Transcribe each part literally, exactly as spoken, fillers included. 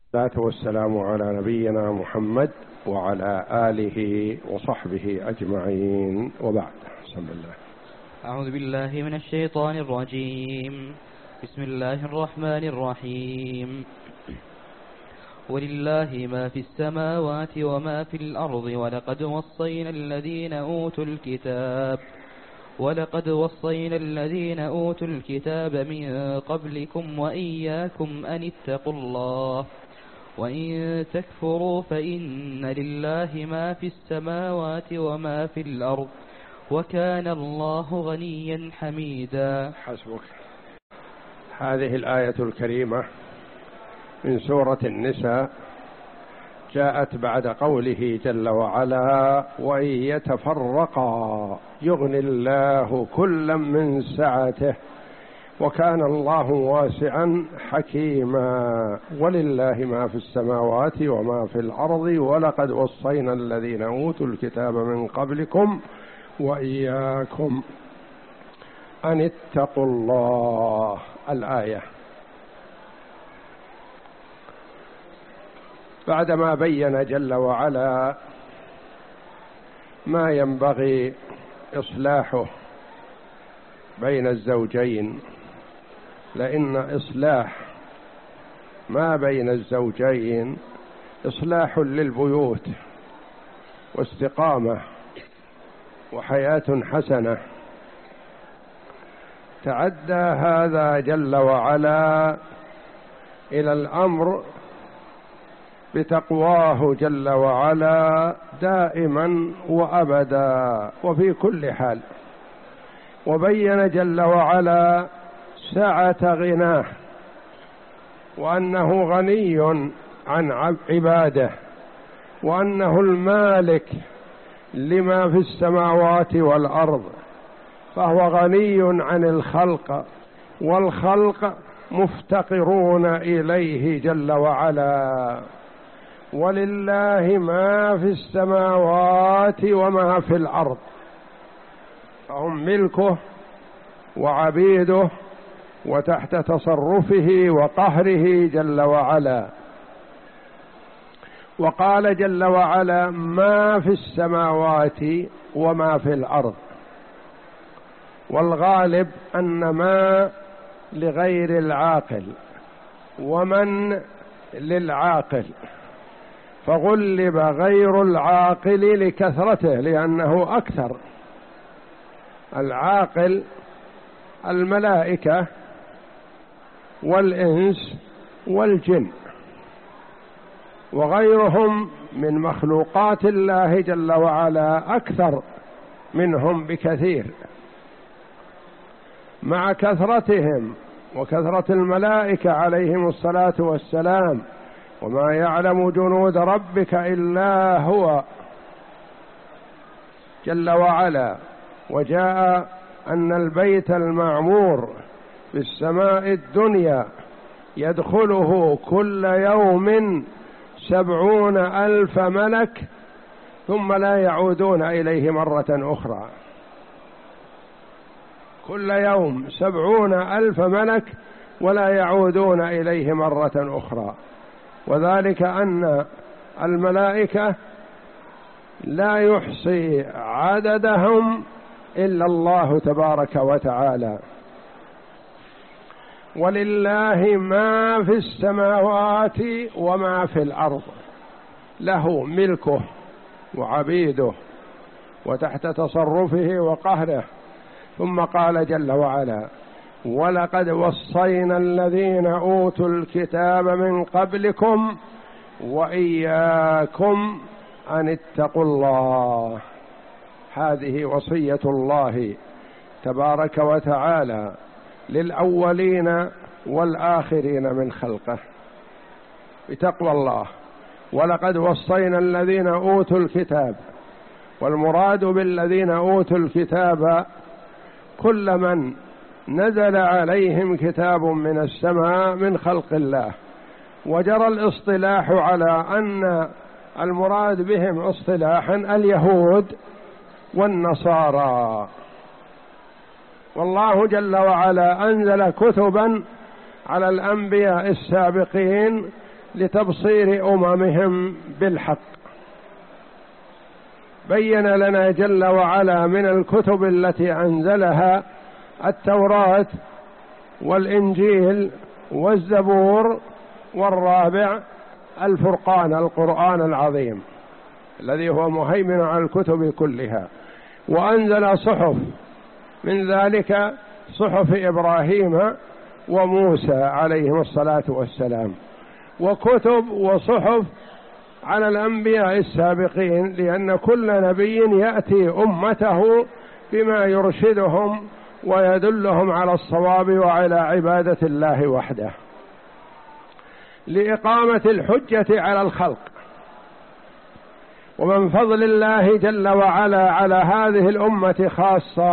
والصلاة والسلام على نبينا محمد وعلى آله وصحبه أجمعين، وبعد. بسم الله. أعوذ بالله من الشيطان الرجيم. بسم الله الرحمن الرحيم. ولله ما في السماوات وما في الأرض ولقد وصينا الذين أوتوا الكتاب ولقد وصينا الذين أوتوا الكتاب من قبلكم وإياكم أن اتقوا الله وإن تكفروا فإن لله ما في السماوات وما في الأرض وكان الله غنيا حميدا. حسبك. هذه الآية الكريمة من سورة النساء جاءت بعد قوله جل وعلا: وإن يتفرقا يغني الله كلا من سعته وكان الله واسعا حكيما ولله ما في السماوات وما في الأرض ولقد وصينا الذين أوتوا الكتاب من قبلكم وإياكم أن اتقوا الله. الآية بعدما بين جل وعلا ما ينبغي إصلاحه بين الزوجين، لأن إصلاح ما بين الزوجين إصلاح للبيوت واستقامة وحياة حسنة. تعدى هذا جل وعلا إلى الأمر بتقواه جل وعلا دائما وأبدا وفي كل حال، وبين جل وعلا سعة غناه وأنه غني عن عباده وأنه المالك لما في السماوات والأرض، فهو غني عن الخلق والخلق مفتقرون إليه جل وعلا. ولله ما في السماوات وما في الأرض، فهم ملكه وعبيده وتحت تصرفه وقهره جل وعلا. وقال جل وعلا: ما في السماوات وما في الأرض، والغالب أن ما لغير العاقل ومن للعاقل، فغلب غير العاقل لكثرته لأنه أكثر. العاقل الملائكة والإنس والجن وغيرهم من مخلوقات الله جل وعلا أكثر منهم بكثير، مع كثرتهم وكثرة الملائكة عليهم الصلاة والسلام، وما يعلم جنود ربك إلا هو جل وعلا. وجاء أن البيت المعمور في السماء الدنيا يدخله كل يوم سبعون ألف ملك ثم لا يعودون إليه مرة أخرى. كل يوم سبعون ألف ملك ولا يعودون إليه مرة أخرى، وذلك أن الملائكة لا يحصي عددهم إلا الله تبارك وتعالى. ولله ما في السماوات وما في الأرض، له ملكه وعبيده وتحت تصرفه وقهره. ثم قال جل وعلا: ولقد وصينا الذين أوتوا الكتاب من قبلكم وإياكم أن اتقوا الله. هذه وصية الله تبارك وتعالى للأولين والآخرين من خلقه بتقوى الله. ولقد وصينا الذين أوتوا الكتاب، والمراد بالذين أوتوا الكتاب كل من نزل عليهم كتاب من السماء من خلق الله. وجرى الاصطلاح على أن المراد بهم اصطلاحا اليهود والنصارى. والله جل وعلا أنزل كتبا على الأنبياء السابقين لتبصير أممهم بالحق. بين لنا جل وعلا من الكتب التي أنزلها التوراة والإنجيل والزبور، والرابع الفرقان القرآن العظيم الذي هو مهيمن على الكتب كلها. وأنزل صحف، من ذلك صحف إبراهيم وموسى عليهم الصلاة والسلام، وكتب وصحف على الأنبياء السابقين، لأن كل نبي يأتي أمته بما يرشدهم ويدلهم على الصواب وعلى عبادة الله وحده، لإقامة الحجة على الخلق. ومن فضل الله جل وعلا على هذه الأمة خاصة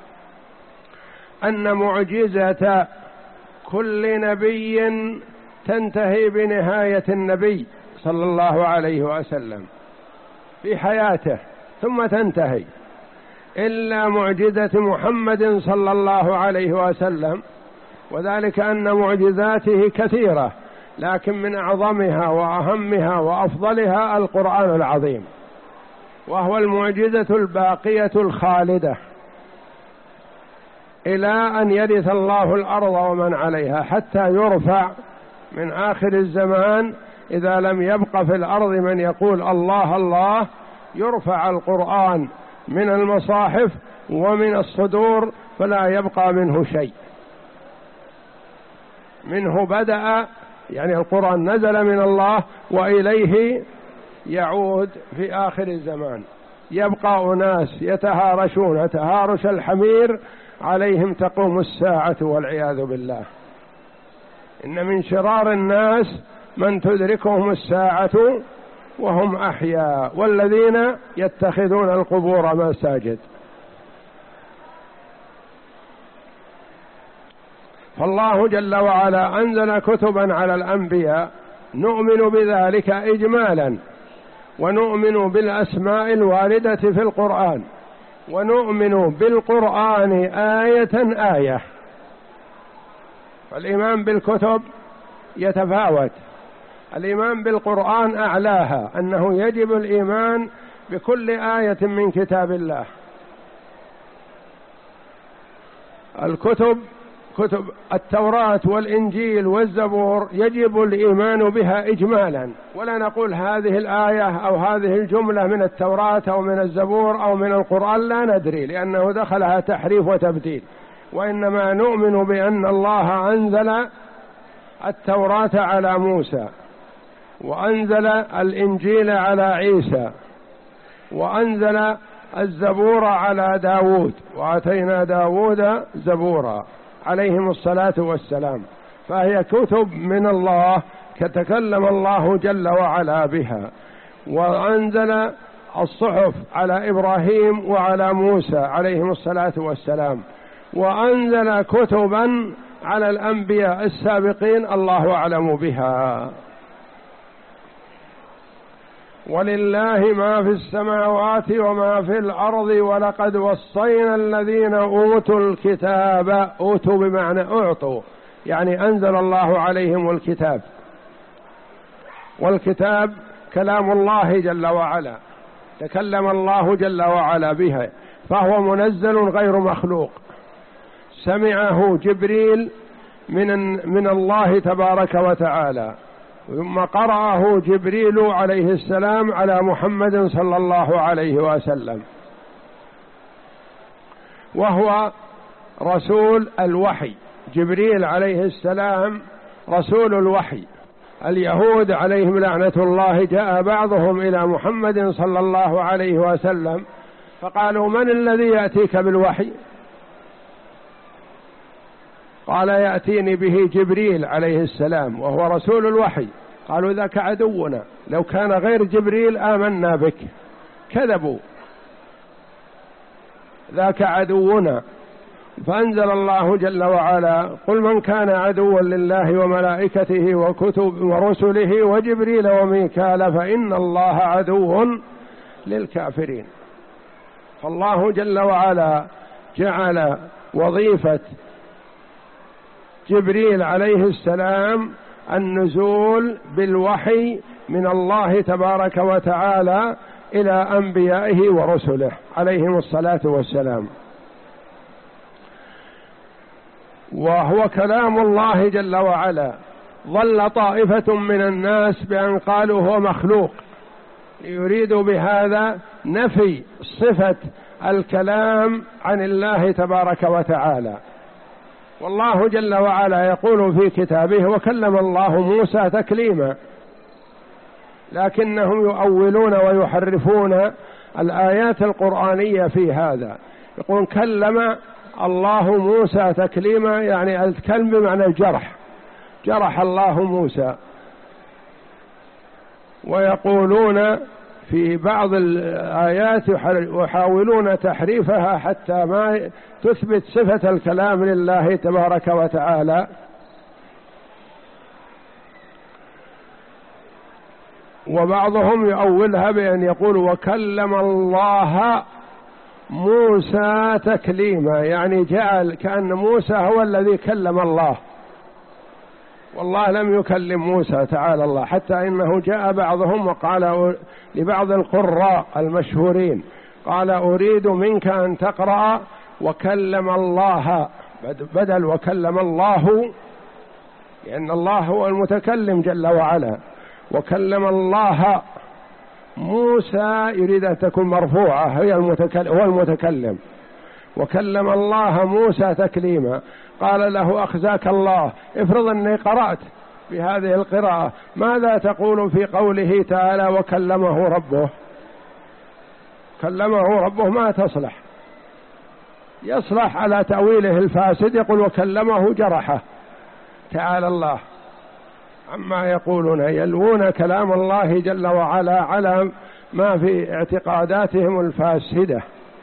أن معجزة كل نبي تنتهي بنهاية النبي صلى الله عليه وسلم في حياته ثم تنتهي، إلا معجزة محمد صلى الله عليه وسلم، وذلك أن معجزاته كثيرة، لكن من أعظمها وأهمها وأفضلها القرآن العظيم، وهو المعجزة الباقية الخالدة إلى أن يرث الله الأرض ومن عليها، حتى يرفع من آخر الزمان إذا لم يبق في الأرض من يقول الله الله، يرفع القرآن من المصاحف ومن الصدور فلا يبقى منه شيء. منه بدأ، يعني القرآن نزل من الله وإليه يعود في آخر الزمان. يبقى أناس يتهارشون تهارش الحمير، عليهم تقوم الساعة والعياذ بالله. إن من شرار الناس من تدركهم الساعة وهم أحياء، والذين يتخذون القبور مساجد. فالله جل وعلا أنزل كتبا على الأنبياء نؤمن بذلك إجمالا، ونؤمن بالأسماء الواردة في القرآن، ونؤمن بالقرآن آية آية. فالإيمان بالكتب يتفاوت، الإيمان بالقرآن أعلاها، أنه يجب الإيمان بكل آية من كتاب الله. الكتب كتب التوراة والإنجيل والزبور يجب الإيمان بها إجمالا، ولا نقول هذه الآية أو هذه الجملة من التوراة أو من الزبور أو من القرآن، لا ندري، لأنه دخلها تحريف وتبديل. وإنما نؤمن بأن الله أنزل التوراة على موسى، وأنزل الإنجيل على عيسى، وأنزل الزبور على داود، وآتينا داود زبورا عليهم الصلاة والسلام. فهي كتب من الله تكلم الله جل وعلا بها. وأنزل الصحف على إبراهيم وعلى موسى عليهم الصلاة والسلام، وأنزل كتبا على الأنبياء السابقين الله أعلم بها. ولله ما في السماوات وما في الأرض ولقد وصينا الذين أوتوا الكتاب. أوتوا بمعنى أعطوا، يعني أنزل الله عليهم الكتاب، والكتاب كلام الله جل وعلا، تكلم الله جل وعلا بها، فهو منزل غير مخلوق. سمعه جبريل من من الله تبارك وتعالى، ثم قرأه جبريل عليه السلام على محمد صلى الله عليه وسلم، وهو رسول الوحي. جبريل عليه السلام رسول الوحي. اليهود عليهم لعنة الله جاء بعضهم إلى محمد صلى الله عليه وسلم فقالوا: من الذي يأتيك بالوحي؟ قال: يأتيني به جبريل عليه السلام وهو رسول الوحي. قالوا: ذاك عدونا، لو كان غير جبريل آمنا بك. كذبوا، ذاك عدونا. فأنزل الله جل وعلا: قل من كان عدوا لله وملائكته وكتب ورسله وجبريل وميكال فإن الله عدو للكافرين. فالله جل وعلا جعل وظيفة جبريل عليه السلام النزول بالوحي من الله تبارك وتعالى إلى أنبيائه ورسله عليهم الصلاة والسلام، وهو كلام الله جل وعلا. ظل طائفة من الناس بأن قالوا هو مخلوق، يريدوا بهذا نفي صفة الكلام عن الله تبارك وتعالى. والله جل وعلا يقول في كتابه: وكلم الله موسى تكليما، لكنهم يؤولون ويحرفون الآيات القرآنية في هذا. يقول كلم الله موسى تكليما، يعني الكلم بمعنى الجرح، جرح الله موسى. ويقولون في بعض الآيات يحاولون تحريفها حتى ما تثبت صفة الكلام لله تبارك وتعالى. وبعضهم يؤولها بأن يقول: وكلم الله موسى تكليما، يعني جعل كأن موسى هو الذي كلم الله، والله لم يكلم موسى تعالى الله. حتى إنه جاء بعضهم وقال لبعض القراء المشهورين، قال: أريد منك أن تقرأ وكلم الله بدل وكلم الله، لأن الله هو المتكلم جل وعلا. وكلم الله موسى يريد أن تكون مرفوعة، هي المتكلم هو المتكلم. وكلم الله موسى تكليما. قال له: أخزاك الله، افرض أني قرأت بهذه القراءة، ماذا تقول في قوله تعالى: وكلمه ربه؟ كلمه ربه ما تصلح، يصلح على تأويله الفاسد، يقول: وكلمه جرحه تعالى الله عما يقولون، يلوون كلام الله جل وعلا على ما في اعتقاداتهم الفاسدة.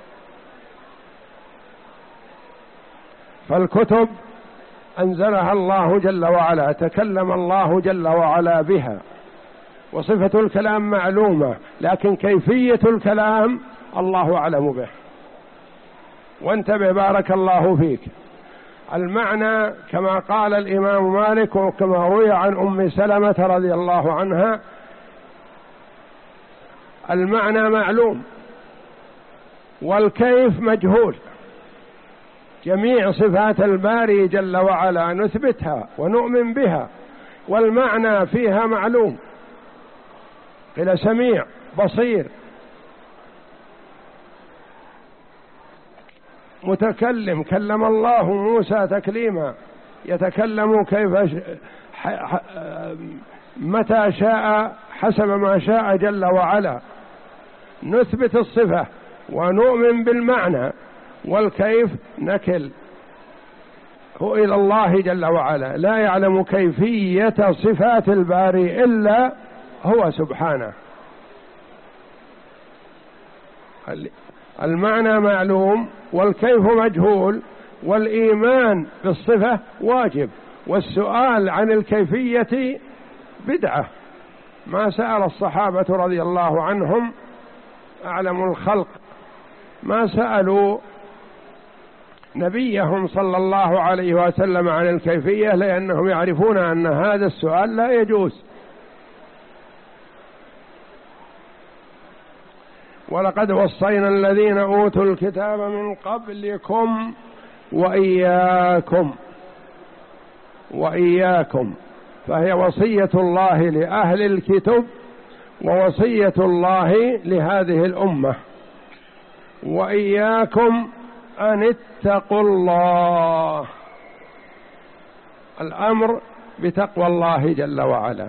فالكتب أنزلها الله جل وعلا، تكلم الله جل وعلا بها، وصفة الكلام معلومة، لكن كيفية الكلام الله أعلم به. وانتبه بارك الله فيك، المعنى كما قال الإمام مالك وكما روي عن أم سلمة رضي الله عنها، المعنى معلوم والكيف مجهول. جميع صفات الباري جل وعلا نثبتها ونؤمن بها، والمعنى فيها معلوم، قيل سميع بصير متكلم. كلم الله موسى تكليما، يتكلم كيف متى شاء حسب ما شاء جل وعلا. نثبت الصفة ونؤمن بالمعنى، والكيف نكل هو إلى الله جل وعلا، لا يعلم كيفية صفات الباري إلا هو سبحانه. المعنى معلوم والكيف مجهول، والإيمان بالصفة واجب، والسؤال عن الكيفية بدعة. ما سأل الصحابة رضي الله عنهم أعلم الخلق، ما سألوا نبيهم صلى الله عليه وسلم عن الكيفية، لأنهم يعرفون أن هذا السؤال لا يجوز. ولقد وصينا الذين أوتوا الكتاب من قبلكم وإياكم وإياكم، فهي وصية الله لأهل الكتب ووصية الله لهذه الأمة. وإياكم أن اتقوا الله، الأمر بتقوى الله جل وعلا.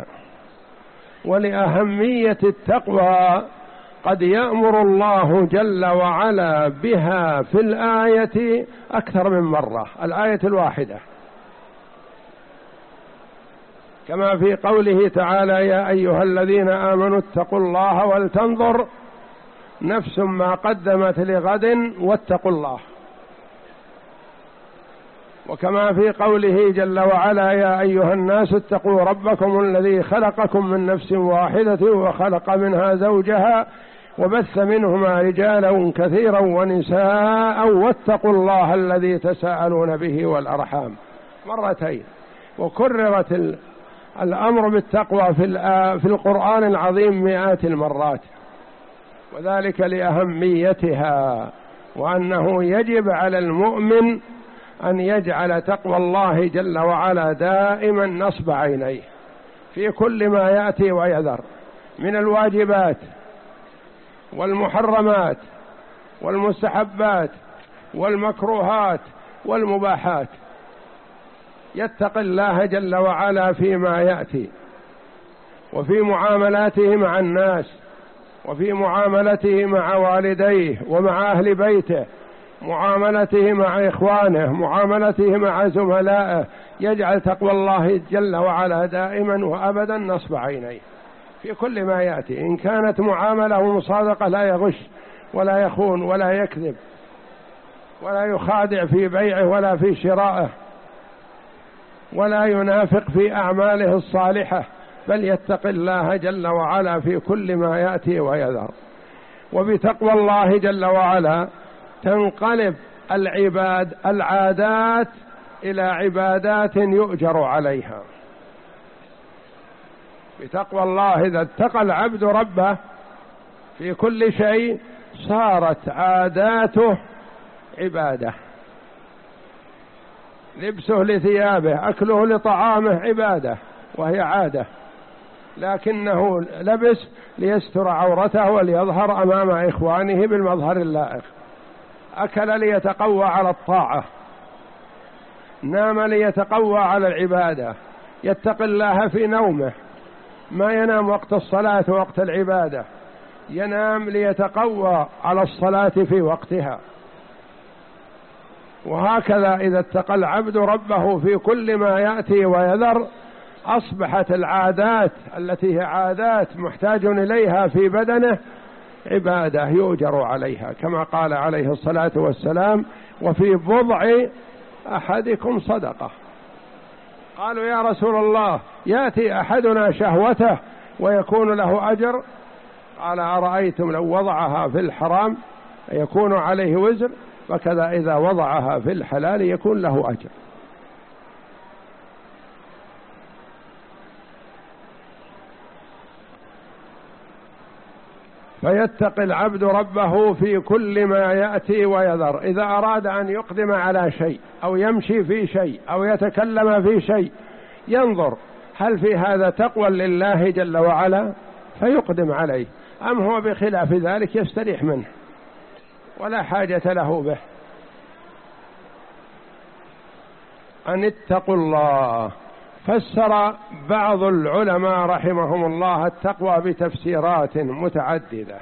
ولأهمية التقوى قد يأمر الله جل وعلا بها في الآية أكثر من مرة، الآية الواحدة، كما في قوله تعالى: يا أيها الذين آمنوا اتقوا الله ولتنظر نفس ما قدمت لغد واتقوا الله. وكما في قوله جل وعلا: يا أيها الناس اتقوا ربكم الذي خلقكم من نفس واحدة وخلق منها زوجها وبث منهما رجالا كثيرا ونساء واتقوا الله الذي تساءلون به والأرحام، مرتين. وكررت الأمر بالتقوى في القرآن العظيم مئات المرات، وذلك لأهميتها، وأنه يجب على المؤمن أن يجعل تقوى الله جل وعلا دائما نصب عينيه في كل ما يأتي ويذر من الواجبات والمحرمات والمستحبات والمكروهات والمباحات، يتقي الله جل وعلا فيما يأتي، وفي معاملاته مع الناس، وفي معاملته مع والديه ومع أهل بيته، معاملته مع إخوانه، معاملته مع زملائه، يجعل تقوى الله جل وعلا دائما وأبدا نصب عينيه في كل ما يأتي. إن كانت معاملة ومصادقة لا يغش ولا يخون ولا يكذب ولا يخادع في بيعه ولا في شرائه ولا ينافق في أعماله الصالحة، بل يتقي الله جل وعلا في كل ما يأتي ويذر. وبتقوى الله جل وعلا تنقلب العباد العادات إلى عبادات يؤجر عليها. بتقوى الله إذا اتقى العبد ربه في كل شيء صارت عاداته عبادة، لبسه لثيابه، أكله لطعامه عبادة وهي عادة، لكنه لبس ليستر عورته وليظهر أمام إخوانه بالمظهر اللائق، أكل ليتقوى على الطاعة، نام ليتقوى على العبادة، يتقي الله في نومه، ما ينام وقت الصلاة وقت العبادة، ينام ليتقوى على الصلاة في وقتها. وهكذا إذا اتقى العبد ربه في كل ما يأتي ويذر أصبحت العادات التي هي عادات محتاج إليها في بدنه عبادة يؤجر عليها، كما قال عليه الصلاة والسلام: وفي بضع أحدكم صدقة. قالوا: يا رسول الله، يأتي أحدنا شهوته ويكون له أجر؟ قال: أرأيتم لو وضعها في الحرام يكون عليه وزر، وكذا إذا وضعها في الحلال يكون له أجر. فيتقي العبد ربه في كل ما يأتي ويذر. إذا أراد أن يقدم على شيء أو يمشي في شيء أو يتكلم في شيء ينظر هل في هذا تقوى لله جل وعلا فيقدم عليه، أم هو بخلاف ذلك يستريح منه ولا حاجة له به. أن اتقوا الله. فسر بعض العلماء رحمهم الله التقوى بتفسيرات متعددة،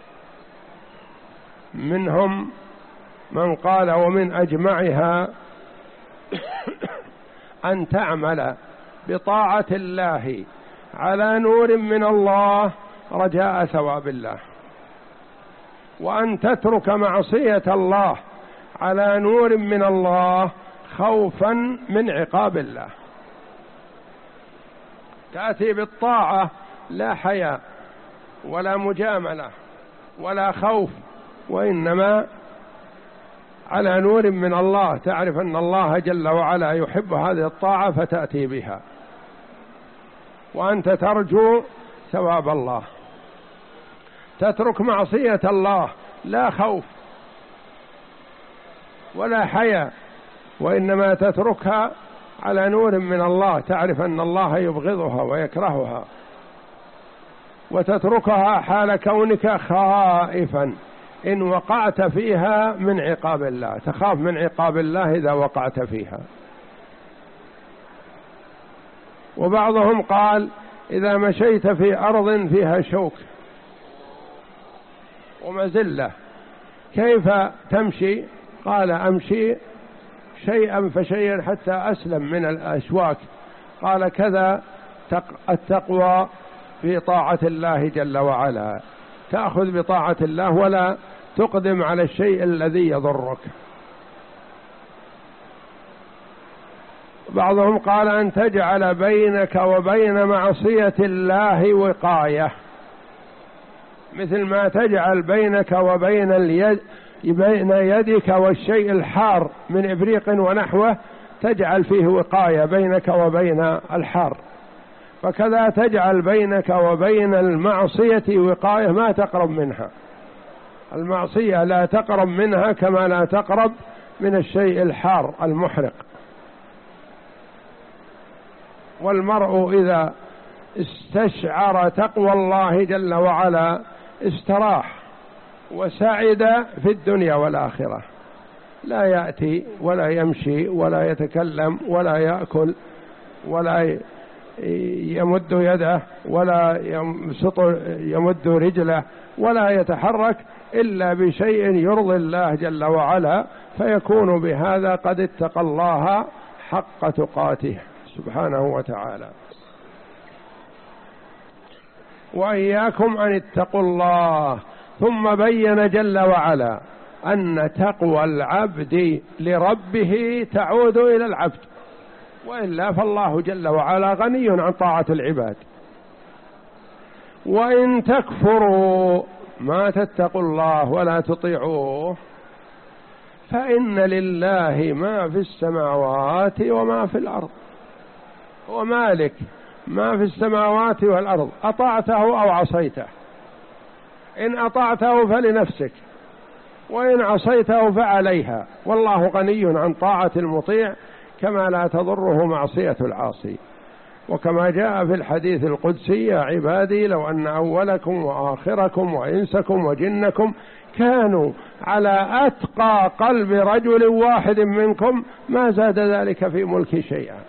منهم من قال ومن أجمعها أن تعمل بطاعة الله على نور من الله رجاء ثواب الله، وأن تترك معصية الله على نور من الله خوفا من عقاب الله. تأتي بالطاعة لا حياء ولا مجاملة ولا خوف، وإنما على نور من الله، تعرف أن الله جل وعلا يحب هذه الطاعة فتأتي بها، وأنت ترجو ثواب الله. تترك معصية الله لا خوف ولا حياء، وإنما تتركها على نور من الله، تعرف أن الله يبغضها ويكرهها، وتتركها حال كونك خائفا إن وقعت فيها من عقاب الله، تخاف من عقاب الله إذا وقعت فيها. وبعضهم قال: إذا مشيت في أرض فيها شوك ومزلة كيف تمشي؟ قال: أمشي شيئا فشيئا حتى أسلم من الأشواك. قال: كذا التقوى في طاعة الله جل وعلا، تأخذ بطاعة الله ولا تقدم على الشيء الذي يضرك. بعضهم قال: أن تجعل بينك وبين معصية الله وقاية، مثل ما تجعل بينك وبين اليد بين يدك والشيء الحار من إبريق ونحوه، تجعل فيه وقاية بينك وبين الحار. فكذا تجعل بينك وبين المعصية وقاية ما تقرب منها. المعصية لا تقرب منها كما لا تقرب من الشيء الحار المحرق. والمرء إذا استشعر تقوى الله جل وعلا استراح وسعد في الدنيا والآخرة، لا يأتي ولا يمشي ولا يتكلم ولا يأكل ولا يمد يده ولا يمد رجله ولا يتحرك إلا بشيء يرضي الله جل وعلا، فيكون بهذا قد اتقى الله حق تقاته سبحانه وتعالى. وإياكم أن اتقوا الله، ثم بين جل وعلا أن تقوى العبد لربه تعود إلى العبد، وإلا فالله جل وعلا غني عن طاعة العباد. وإن تكفروا ما تتقوا الله ولا تطيعوه فإن لله ما في السماوات وما في الأرض. هو مالك ما في السماوات والأرض، أطعته أو عصيته. إن أطعته فلنفسك، وإن عصيته فعليها، والله غني عن طاعة المطيع كما لا تضره معصية العاصي. وكما جاء في الحديث القدسي: يا عبادي لو أن أولكم وآخركم وإنسكم وجنكم كانوا على أتقى قلب رجل واحد منكم ما زاد ذلك في ملكي شيئا.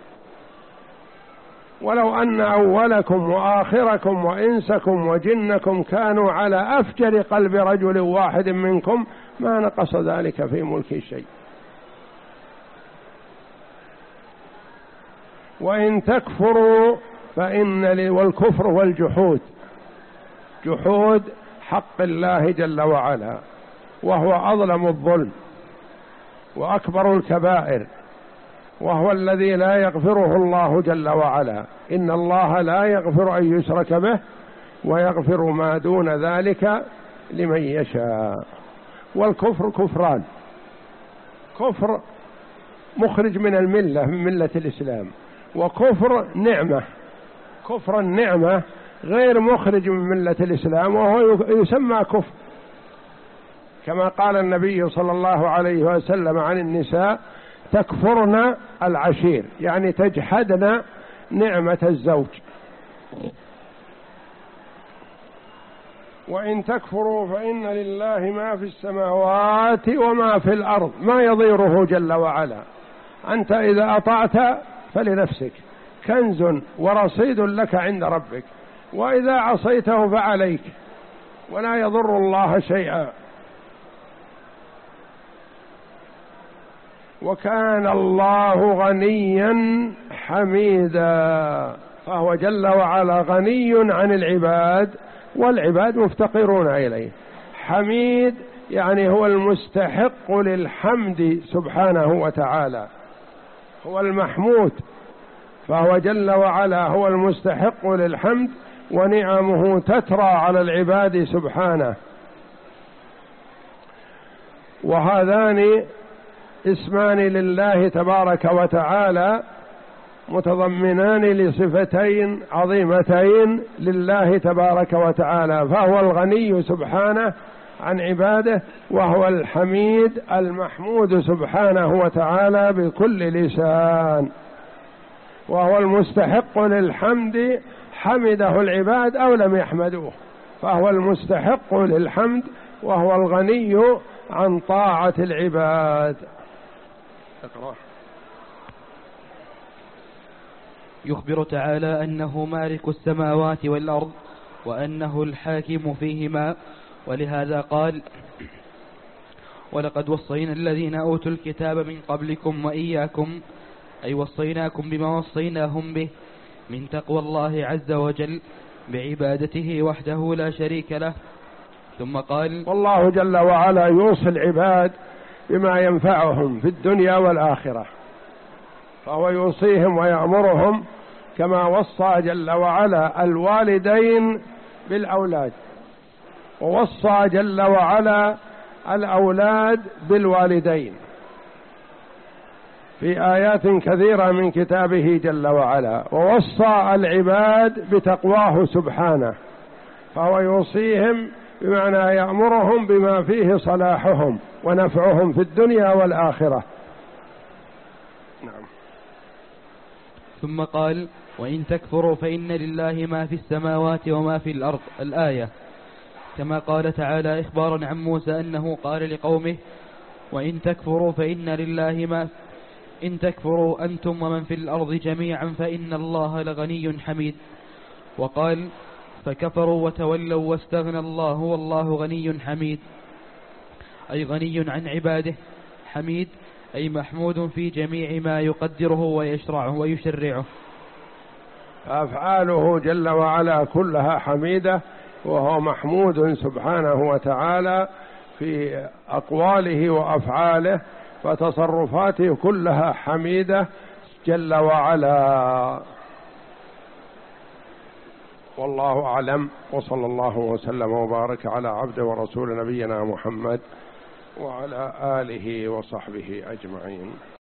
ولو أن أولكم وآخركم وإنسكم وجنكم كانوا على أفجر قلب رجل واحد منكم ما نقص ذلك في ملكي شيء. وإن تكفروا فإن والكفر والجحود، جحود حق الله جل وعلا، وهو أظلم الظلم وأكبر الكبائر، وهو الذي لا يغفره الله جل وعلا. إن الله لا يغفر أن يشرك به ويغفر ما دون ذلك لمن يشاء. والكفر كفران: كفر مخرج من الملة من ملة الإسلام، وكفر نعمة. كفر النعمة غير مخرج من ملة الإسلام، وهو يسمى كفر، كما قال النبي صلى الله عليه وسلم عن النساء: تكفرن العشير، يعني تجحدن نعمة الزوج. وإن تكفروا فإن لله ما في السماوات وما في الأرض، ما يضيره جل وعلا. أنت إذا أطعت فلنفسك، كنز ورصيد لك عند ربك، وإذا عصيته فعليك، ولا يضر الله شيئا. وكان الله غنيا حميدا، فهو جل وعلا غني عن العباد، والعباد مفتقرون إليه. حميد يعني هو المستحق للحمد سبحانه وتعالى، هو المحمود، فهو جل وعلا هو المستحق للحمد، ونعمه تترى على العباد سبحانه. وهذان اسمان لله تبارك وتعالى متضمنان لصفتين عظيمتين لله تبارك وتعالى، فهو الغني سبحانه عن عباده، وهو الحميد المحمود سبحانه وتعالى بكل لسان، وهو المستحق للحمد، حمده العباد أو لم يحمدوه، فهو المستحق للحمد، وهو الغني عن طاعة العباد. اقرأ. يخبر تعالى أنه مالك السماوات والأرض، وأنه الحاكم فيهما، ولهذا قال: ولقد وصينا الذين أوتوا الكتاب من قبلكم وإياكم، أي وصيناكم بما وصيناهم به من تقوى الله عز وجل بعبادته وحده لا شريك له. ثم قال: والله جل وعلا يوصي العباد بما ينفعهم في الدنيا والآخرة، فهو يوصيهم ويأمرهم كما وصى جل وعلا الوالدين بالأولاد، ووصى جل وعلا الأولاد بالوالدين. في آيات كثيرة من كتابه جل وعلا، ووصى العباد بتقواه سبحانه، فهو يوصيهم بمعنى يأمرهم بما فيه صلاحهم ونفعهم في الدنيا والآخرة. نعم. ثم قال: وإن تكفروا فإن لله ما في السماوات وما في الأرض، الآية، كما قال تعالى إخبارا عن موسى أنه قال لقومه: وإن تكفروا فإن لله ما إن تكفروا أنتم ومن في الأرض جميعا فإن الله لغني حميد. وقال: فكفروا وتولوا واستغنى الله والله غني حميد، أي غني عن عباده، حميد أي محمود في جميع ما يقدره ويشرعه ويشرعه. أفعاله جل وعلا كلها حميدة، وهو محمود سبحانه وتعالى في أقواله وأفعاله، فتصرفاته كلها حميدة جل وعلا. والله أعلم، وصلى الله وسلم وبارك على عبد ورسول نبينا محمد وعلى آله وصحبه أجمعين.